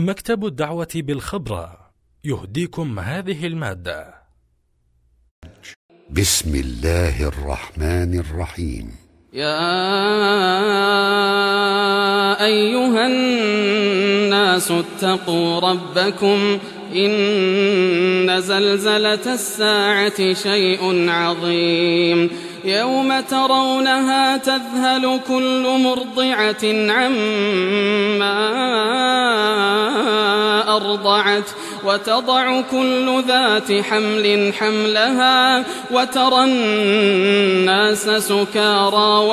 مكتب الدعوة بالخبرة يهديكم هذه المادة. بسم الله الرحمن الرحيم. يا أيها الناس اتقوا ربكم إن زلزلة الساعة شيء عظيم يوم ترونها تذهل كل مرضعة عما أرضعت وتضع كل ذات حمل حملها وترى الناس سكارى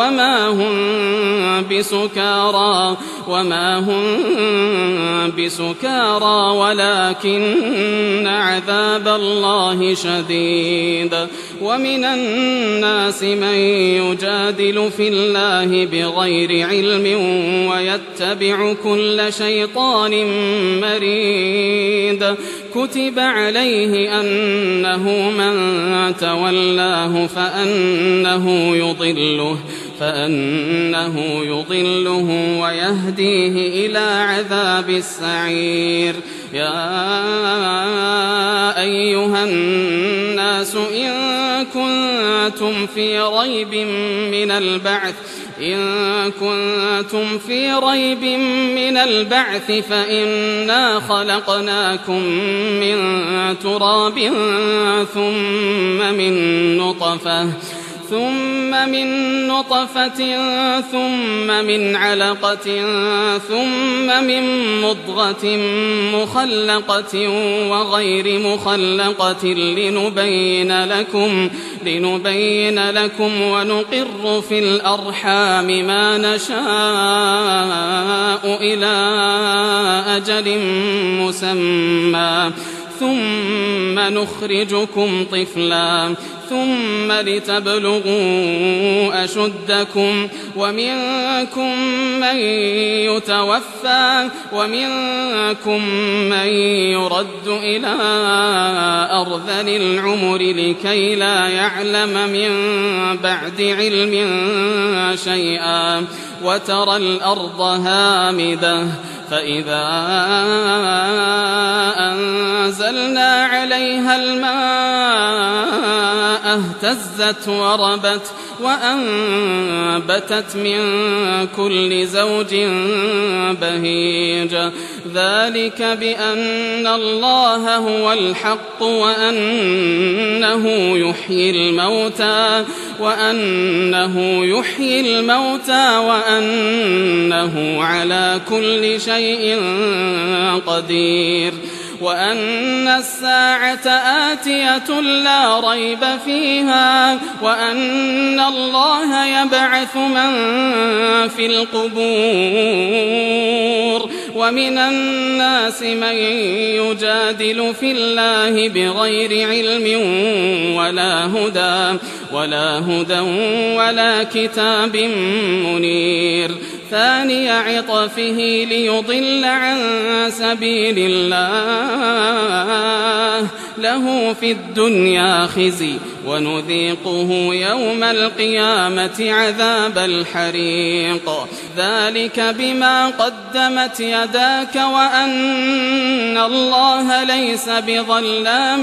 وما هم بسكارى ولكن عذاب الله شديد. ومن الناس من يجادل في الله بغير علم ويتبع كل شيطان مريد. كتب عليه أنه من تولاه فأنه يضله ويهديه إلى عذاب السعير. يا أيها الناس إن كنتم في ريب من البعث فإنا خلقناكم من تراب ثم من نطفة ثم من علقة ثم من مضغة مخلقة وغير مخلقة لنبين لكم ونقر في الأرحام ما نشاء إلى أجل مسمى ثم نخرجكم طفلا ثم لتبلغوا أشدكم ومنكم من يتوفى ومنكم من يرد إلى أرذل العمر لكي لا يعلم من بعد علم شيئا. وترى الأرض هامدة فإذا أنزلنا عليها الماء اهتزت وربت وأنبتت من كل زوج بهيج. ذلك بأن الله هو الحق وأنه يحيي الموتى وأنه على كل شيء قدير. وأن الساعة آتية لا ريب فيها وأن الله يبعث من في القبور. ومن الناس من يجادل في الله بغير علم ولا هدى ولا كتاب منير. ثاني عطفه ليضل عن سبيل الله له في الدنيا خزي ونذيقه يوم القيامة عذاب الحريق. ذلك بما قدمت يداك وأن الله ليس بظلام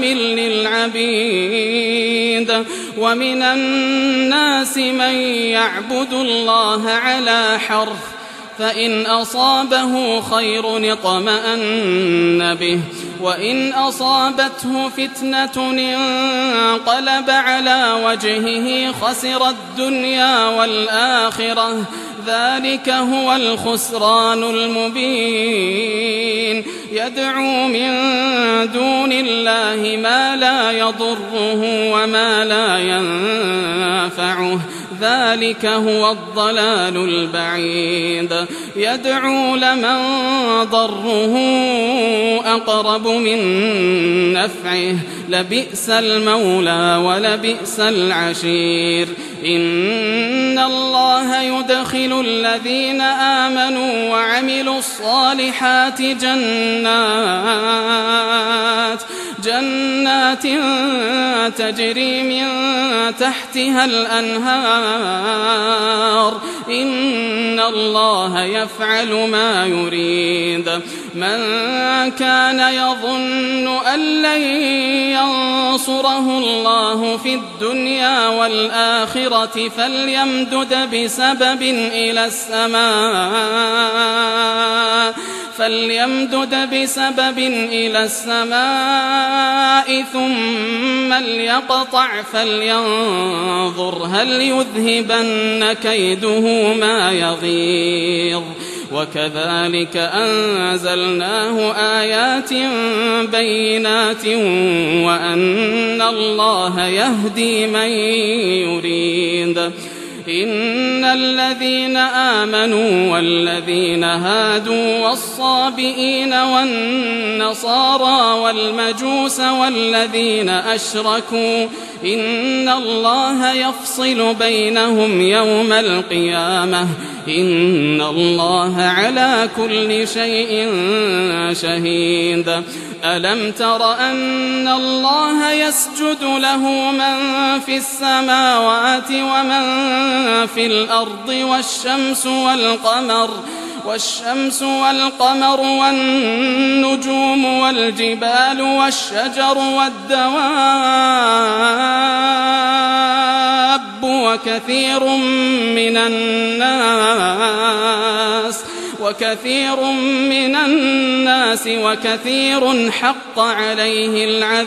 للعبيد. ومن الناس من يعبد الله على حرف فإن أصابه خير اطمأن به وإن أصابته فتنة انقلب على وجهه خسر الدنيا والآخرة. ذلك هو الخسران المبين. يدعو من دون الله ما لا يضره وما لا ينفعه. ذلك هو الضلال البعيد. يدعو لمن ضره أقرب من نفعه لبئس المولى ولبئس العشير. إن الله يدخل الذين آمنوا وعملوا الصالحات جنات تجري من تحتها الأنهار إن الله يفعل ما يريد من كان يظن أن لن ينصره الله في الدنيا والآخرة فليمدد بسبب إلى السماء ثم ليقطع فلينظر هل يذهبن كيده ما يغيظ وكذلك أنزلناه آيات بينات وأن الله يهدي من يريد إن الذين آمنوا والذين هادوا والصابئين والنصارى والمجوس والذين أشركوا إن الله يفصل بينهم يوم القيامة إن الله على كل شيء شهيد ألم تر أن الله يسجد له من في السماوات ومن في الأرض والشمس والقمر والنجوم والجبال والشجر والدواب وكثير من الناس وكثير حق عليه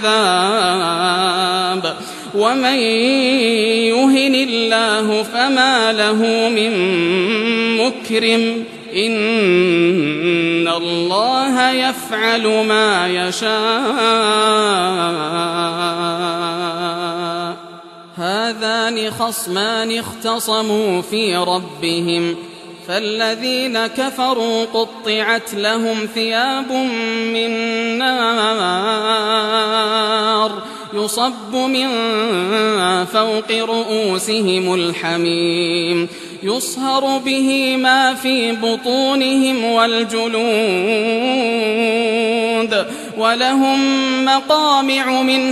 العذاب ومن يهن الله فما له من مكرم إن الله يفعل ما يشاء هذان خصمان اختصموا في ربهم فالذين كفروا قطعت لهم ثياب من نار يصب من فوق رؤوسهم الحميم يصهر به ما في بطونهم والجلود ولهم مقامع من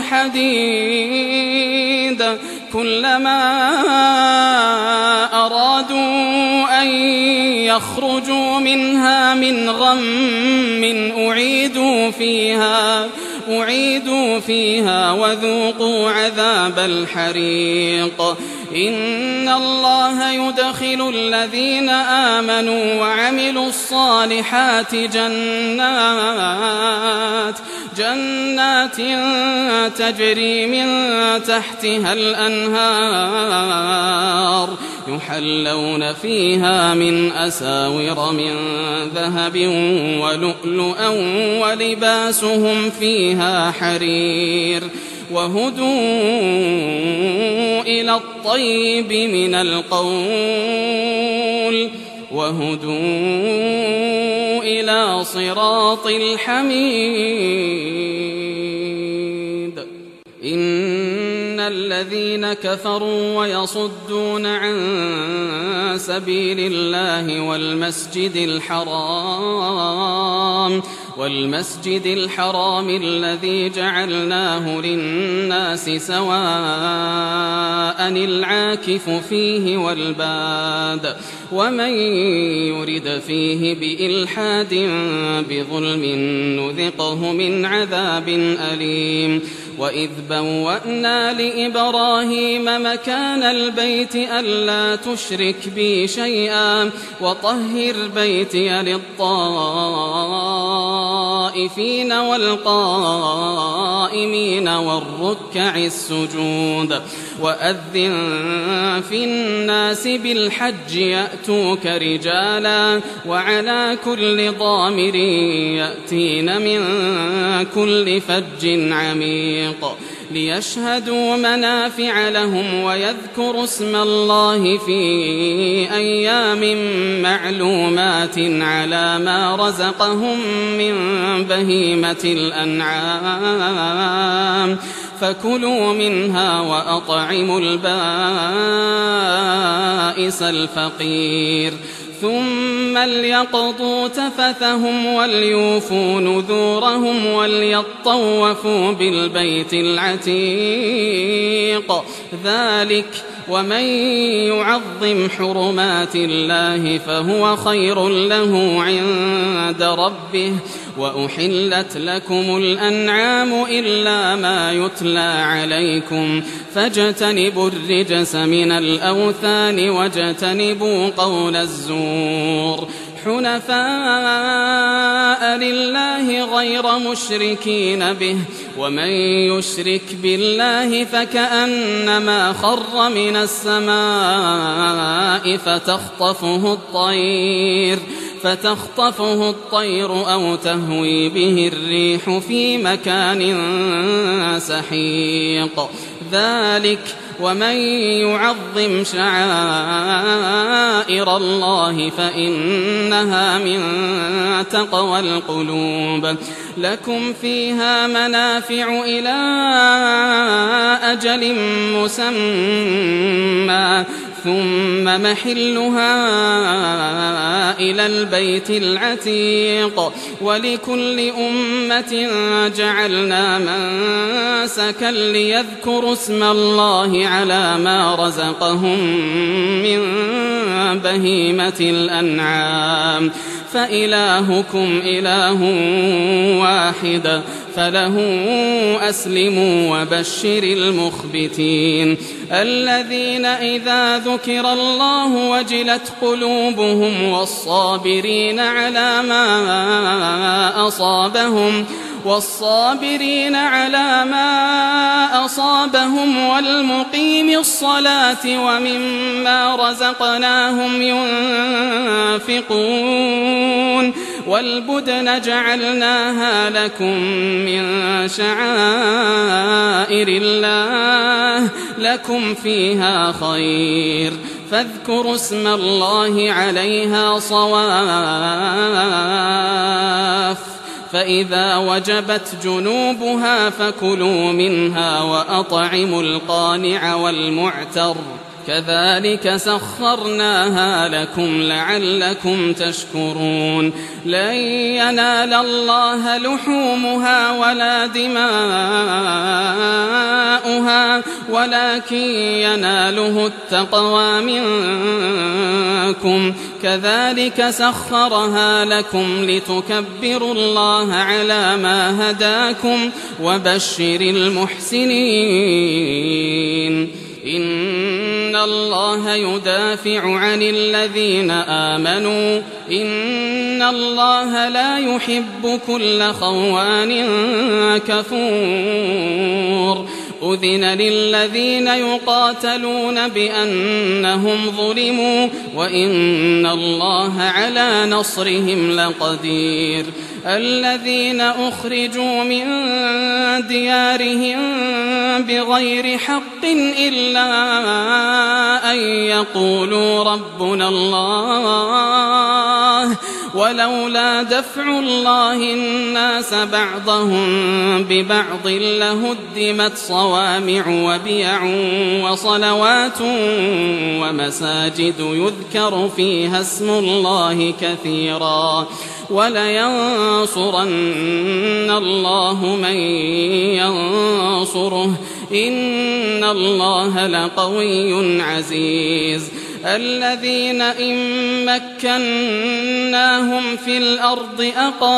حديد كلما أرادوا أن يخرجوا منها من غم أعيدوا فيها وذوقوا عذاب الحريق إن الله يدخل الذين آمنوا وعملوا الصالحات جنات تجري من تحتها الأنهار يحلون فيها من أساور من ذهب ولؤلؤا ولباسهم فيها حرير وهدوا إلى الطيب من القول وهدوا إلى صراط الحميد إن الذين كفروا ويصدون عن سبيل الله والمسجد الحرام الذي جعلناه للناس سواء العاكف فيه والباد ومن يرد فيه بإلحاد بظلم نذقه من عذاب أليم وإذ بوأنا لإبراهيم مكان البيت ألا تشرك بي شيئا وطهر بيتي للطائفين والقائمين والركع السجود وأذن في الناس بالحج يأتوك رجالا وعلى كل ضامر يأتين من كل فج عميق ليشهدوا منافع لهم ويذكروا اسم الله في أيام معلومات على ما رزقهم من بهيمة الأنعام فكلوا منها وأطعموا البائس الفقير ثم ليقضوا تفثهم وليوفوا نذورهم وليطوفوا بالبيت العتيق ذلك ومن يعظم حرمات الله فهو خير له عند ربه وأحلت لكم الأنعام إلا ما يتلى عليكم فاجتنبوا الرجس من الأوثان واجتنبوا قول الزور حنفاء لله غير مشركين به ومن يشرك بالله فكأنما خر من السماء فتخطفه الطير أو تهوي به الريح في مكان سحيق ذلك ومن يعظم شعائر الله فإنها من تقوى القلوب لكم فيها منافع إلى أجل مسمى ثم محلها إلى البيت العتيق ولكل أمة جعلنا منسكا ليذكروا اسم الله على ما رزقهم من بهيمة الأنعام فإلهكم إله واحد فله أسلموا وبشر المخبتين الذين إذا ذكر الله وجلت قلوبهم والصابرين على ما أصابهم والمقيم الصلاة ومما رزقناهم ينفقون والبدن جعلناها لكم من شعائر الله لكم فيها خير فاذكروا اسم الله عليها صواف فإذا وجبت جنوبها فكلوا منها وأطعموا القانع والمعتر كذلك سخرناها لكم لعلكم تشكرون لن ينال الله لحومها ولا دماؤها ولكن يناله التقوى منكم كذلك سخرها لكم لتكبروا الله على ما هداكم وبشر المحسنين إن الله يدافع عن الذين آمنوا إن الله لا يحب كل خوان كفور أذن للذين يقاتلون بأنهم ظلموا وإن الله على نصرهم لقدير الذين أخرجوا من ديارهم بغير حق إلا أن يقولوا ربنا الله ولولا دفع الله الناس بعضهم ببعض لهدمت صوامع وبيع وصلوات ومساجد يذكر فيها اسم الله كثيرا ولينصرن الله من ينصره إن الله لقوي عزيز الذين إن مكناهم في الأرض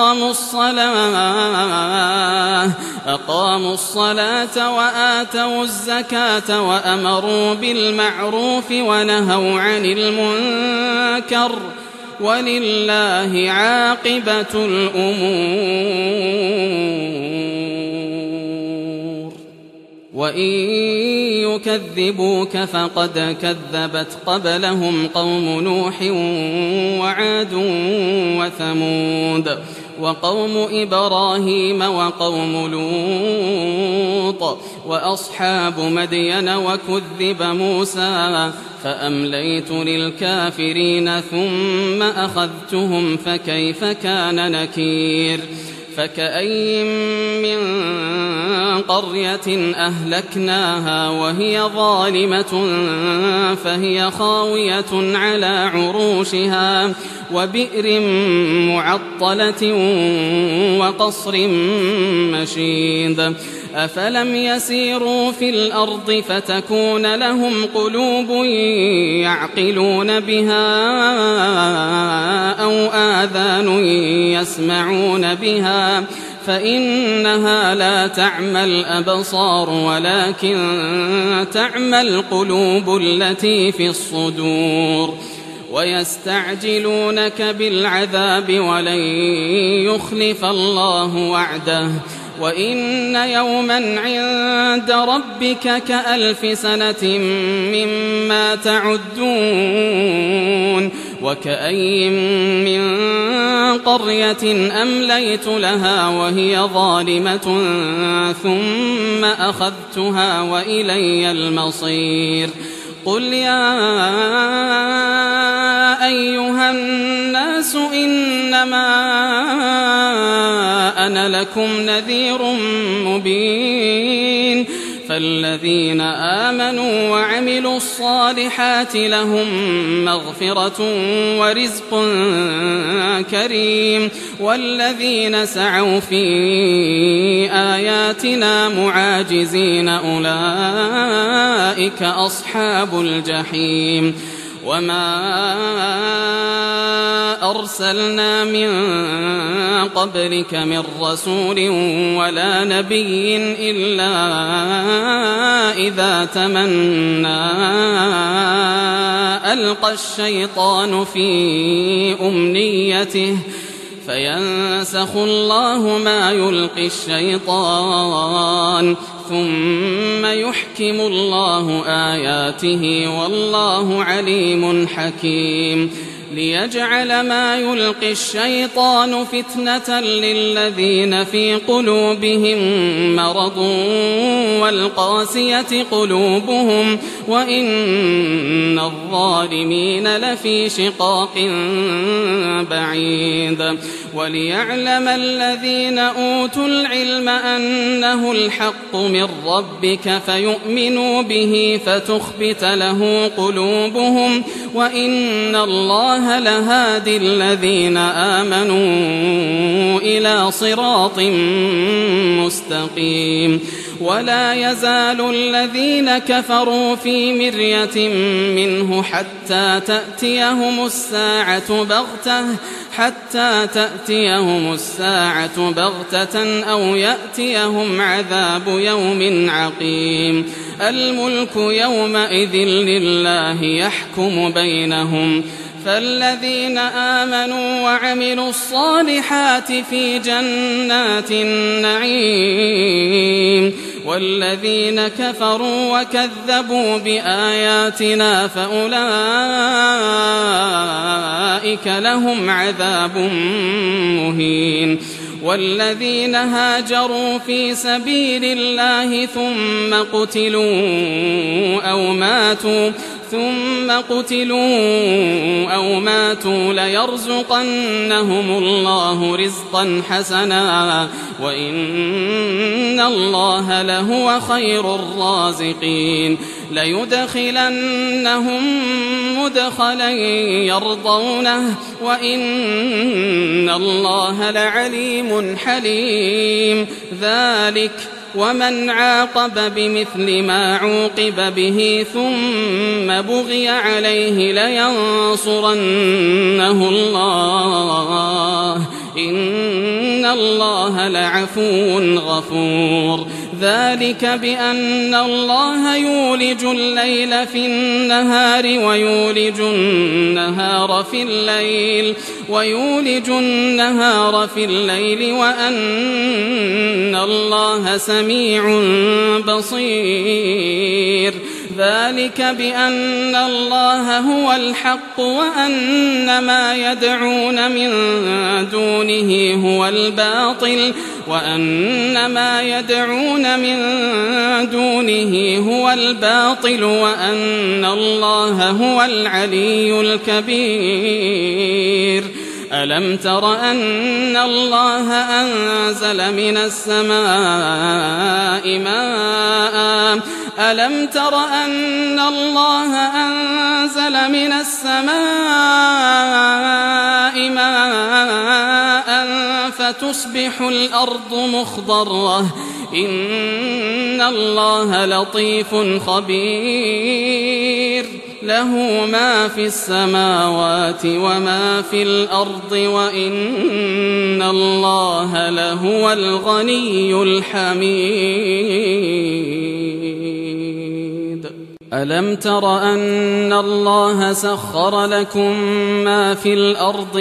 أقاموا الصلاة وآتوا الزكاة وأمروا بالمعروف ونهوا عن المنكر ولله عاقبة الأمور وإن يكذبوك فقد كذبت قبلهم قوم نوح وعاد وثمود وقوم إبراهيم وقوم لوط وأصحاب مدين وكذب موسى فأمليت للكافرين ثم أخذتهم فكيف كان نكير فكأي من قرية أهلكناها وهي ظالمة فهي خاوية على عروشها وبئر معطلة وقصر مشيد أفلم يسيروا في الأرض فتكون لهم قلوب يعقلون بها أو آذان يسمعون بها فإنها لا تعمى الأبصار ولكن تعمى القلوب التي في الصدور ويستعجلونك بالعذاب ولن يخلف الله وعده وإن يوما عند ربك كألف سنة مما تعدون وكأي من قرية أمليت لها وهي ظالمة ثم أخذتها وإلي المصير قل يا أيها الناس إنما أنا لكم نذير مبين فالذين آمنوا وعملوا الصالحات لهم مغفرة ورزق كريم والذين سعوا في آياتنا معاجزين أولئك أصحاب الجحيم وما أرسلنا من قبلك من رسول ولا نبي إلا إذا تمنى ألقى الشيطان في أمنيته فينسخ الله ما يلقي الشيطان ثم يحكم الله آياته والله عليم حكيم ليجعل ما يلقي الشيطان فتنة للذين في قلوبهم مرض والقاسية قلوبهم وإن الظالمين لفي شقاق بعيد وليعلم الذين أوتوا العلم أنه الحق من ربك فيؤمنوا به فتخبت له قلوبهم وإن الله لهادي الذين آمنوا إلى صراط مستقيم ولا يزال الذين كفروا في مرية منه حتى تأتيهم الساعة بغتة أو يأتيهم عذاب يوم عقيم الملك يومئذ لله يحكم بينهم فالذين آمنوا وعملوا الصالحات في جنات النعيم والذين كفروا وكذبوا بآياتنا فأولئك لهم عذاب مهين والذين هاجروا في سبيل الله ثم قتلوا أو ماتوا ليرزقنهم الله رزقا حسنا وإن الله لهو خير الرازقين ليدخلنهم مدخلا يرضونه وإن الله لعليم حليم ذلك ومن عاقب بمثل ما عوقب به ثم بغي عليه لينصرنه الله إن الله لعفو غفور ذلك بأن الله يولج الليل في النهار ويولج النهار في الليل وأن الله سميع بصير ذلك بأن الله هو الحق وأن ما يدعون من دونه هو الباطل وأن الله هو العلي الكبير. ألم تر أن الله أنزل من السماء ماء فتصبح الأرض مخضرة إن الله لطيف خبير له ما في السماوات وما في الأرض وإن الله لهو الغني الحميد. ألم تر أن الله سخر لكم ما في الأرض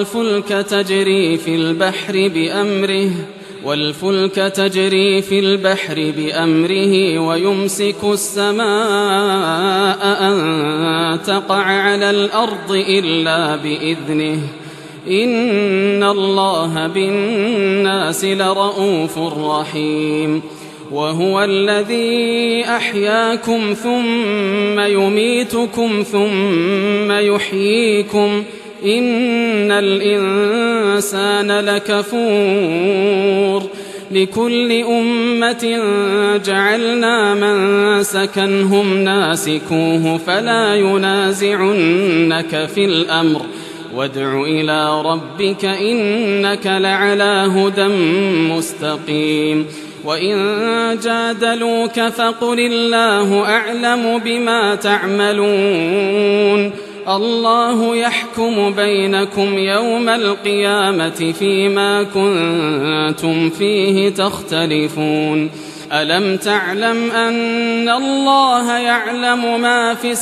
والفلك تجري في البحر بأمره ويمسك السماء أن تقع على الأرض إلا بإذنه إن الله بالناس لرءوف رحيم. وهو الذي أحياكم ثم يميتكم ثم يحييكم إن الإنسان لكفور. لكل أمة جعلنا منسكا هم ناسكوه فلا ينازعنك في الأمر وادع إلى ربك إنك لعلى هدى مستقيم. وإن جادلوك فقل الله أعلم بما تعملون الله يحكم بينكم يوم القيامة فيما كنتم فيه تختلفون. ألم تعلم أن الله يعلم ما في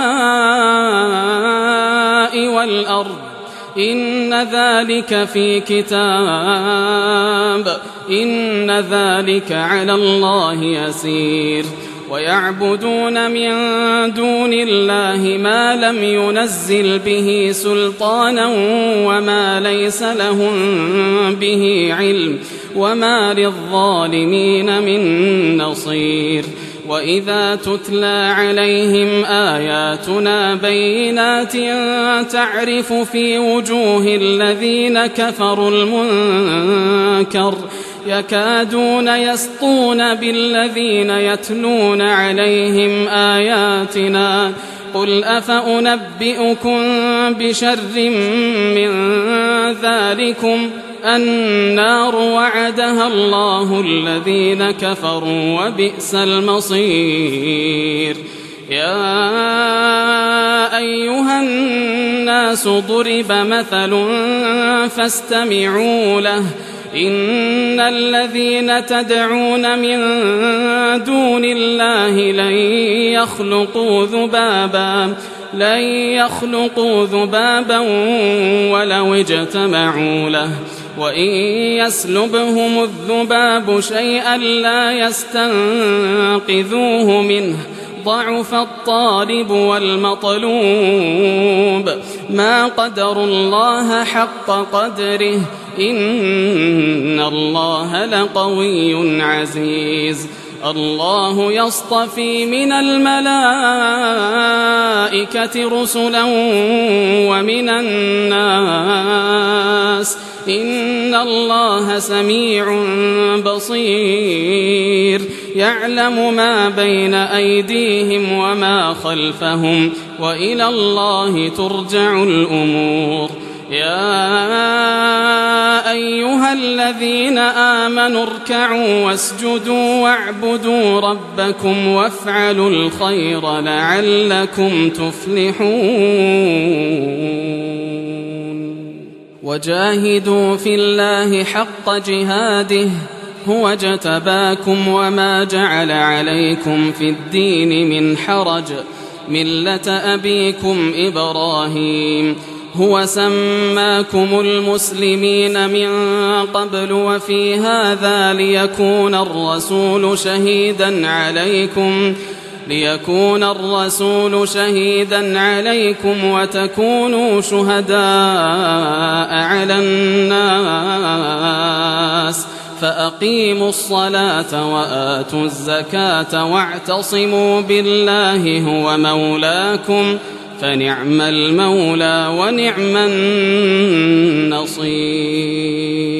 السماء والأرض إن ذلك في كتاب إن ذلك على الله يسير. ويعبدون من دون الله ما لم ينزل به سلطانا وما ليس لهم به علم وما للظالمين من نصير. وإذا تتلى عليهم آياتنا بينات تعرف في وجوه الذين كفروا المنكر يكادون يسطون بالذين يتلون عليهم آياتنا قل أفأنبئكم بشر من ذلكم النار وعدها الله الذين كفروا وبئس المصير. يا أيها الناس ضرب مثل فاستمعوا له إن الذين تدعون من دون الله لن يخلقوا ذبابا ولو اجتمعوا له وإن يسلبهم الذباب شيئا لا يستنقذوه منه ضعف الطالب والمطلوب ما قدروا الله حق قدره إن الله لقوي عزيز. الله يصطفي من الملائكة رسلا ومن الناس إن الله سميع بصير يعلم ما بين أيديهم وما خلفهم وإلى الله ترجع الأمور. يا أيها الذين آمنوا اركعوا واسجدوا واعبدوا ربكم وافعلوا الخير لعلكم تفلحون. وجاهدوا في الله حق جهاده هو اجتباكم وما جعل عليكم في الدين من حرج ملة أبيكم إبراهيم هو سماكم المسلمين من قبل وفي هذا ليكون الرسول شهيدا عليكم ليكون الرسول شهيدا عليكم وتكونوا شهداء على الناس فأقيموا الصلاة وآتوا الزكاة واعتصموا بالله هو مولاكم فنعم المولى ونعم النصير.